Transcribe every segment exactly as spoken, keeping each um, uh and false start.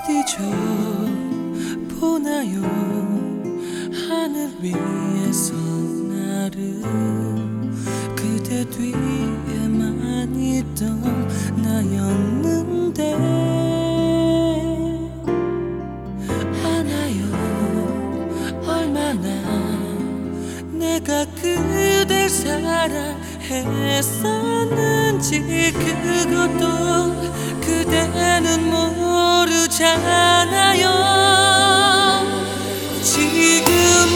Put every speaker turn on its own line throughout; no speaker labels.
어디죠 보나요 하늘 위에서 나를 그대 뒤에만 있던 나였는데 아나요 얼마나 내가 그댈 사랑했었는지 그것도 그대는 모르잖아요. 지금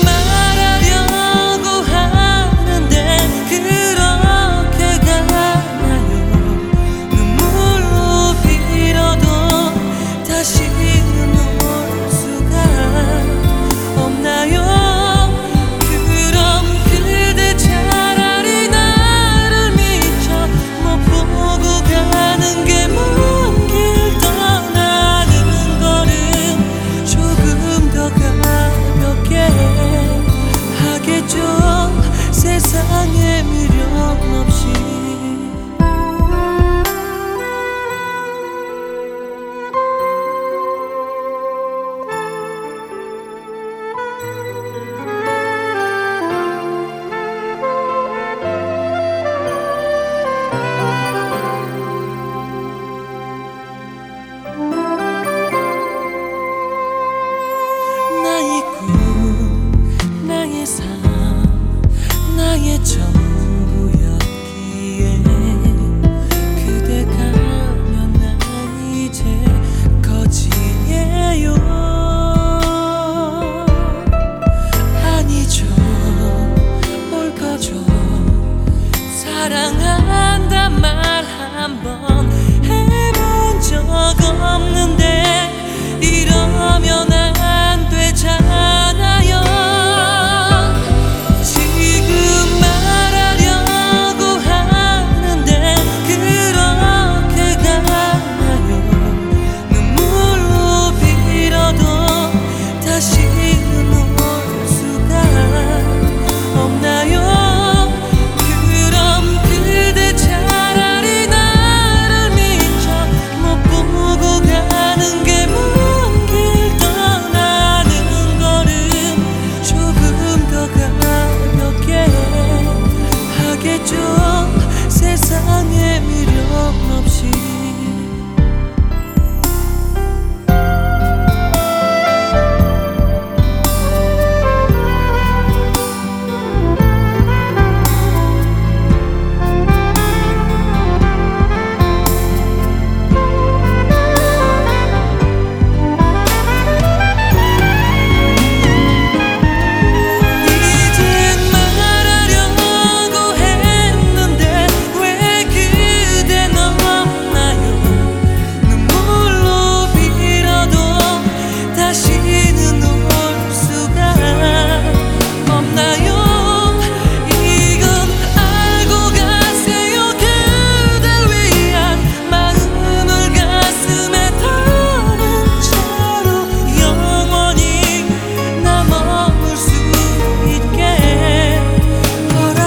말하려고 하는데 그렇게 가나요? 눈물로 빌어도 다시는 올 수가 없나요? 그럼 그대 차라리 나를 미처 못 보고 가는 게 세상에 미련 없이 나의 꿈 나의 삶 나의 전부였기에 그대 가면 난 이제 거지예요. 아니죠 옳거죠 사랑한단 말 한 번 해본 적 없는데 이러면 안 되잖아요. 세상에 미련 없이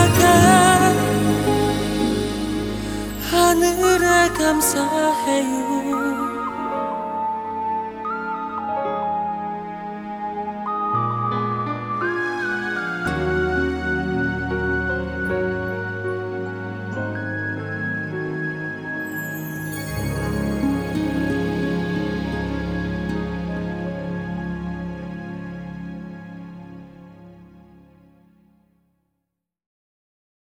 하늘에 감사해요.